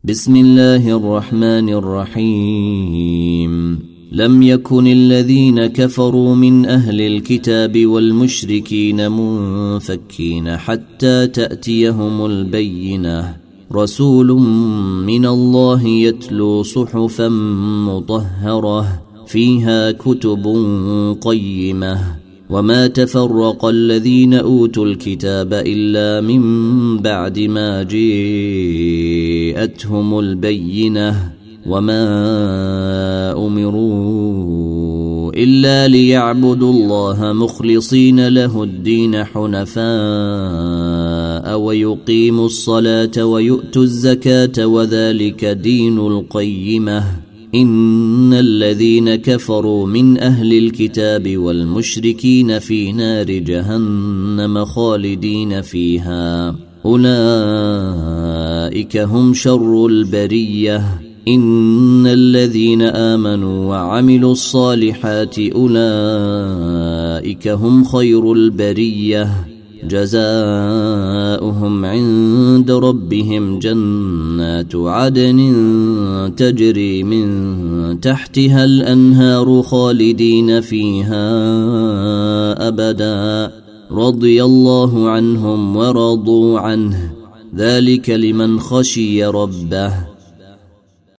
بسم الله الرحمن الرحيم لم يكن الذين كفروا من أهل الكتاب والمشركين منفكين حتى تأتيهم البينة رسول من الله يتلو صحفا مطهرة فيها كتب قيمة وما تفرق الذين أوتوا الكتاب إلا من بعد ما جاءتهم البينة وما أمروا إلا ليعبدوا الله مخلصين له الدين حنفاء ويقيموا الصلاة ويؤتوا الزكاة وذلك دين القيمة إن الذين كفروا من أهل الكتاب والمشركين في نار جهنم خالدين فيها أولئك هم شر البرية إن الذين آمنوا وعملوا الصالحات أولئك هم خير البرية جزاؤهم عند ربهم جنات عدن تجري من تحتها الأنهار خالدين فيها أبدا رضي الله عنهم ورضوا عنه ذلك لمن خشي ربه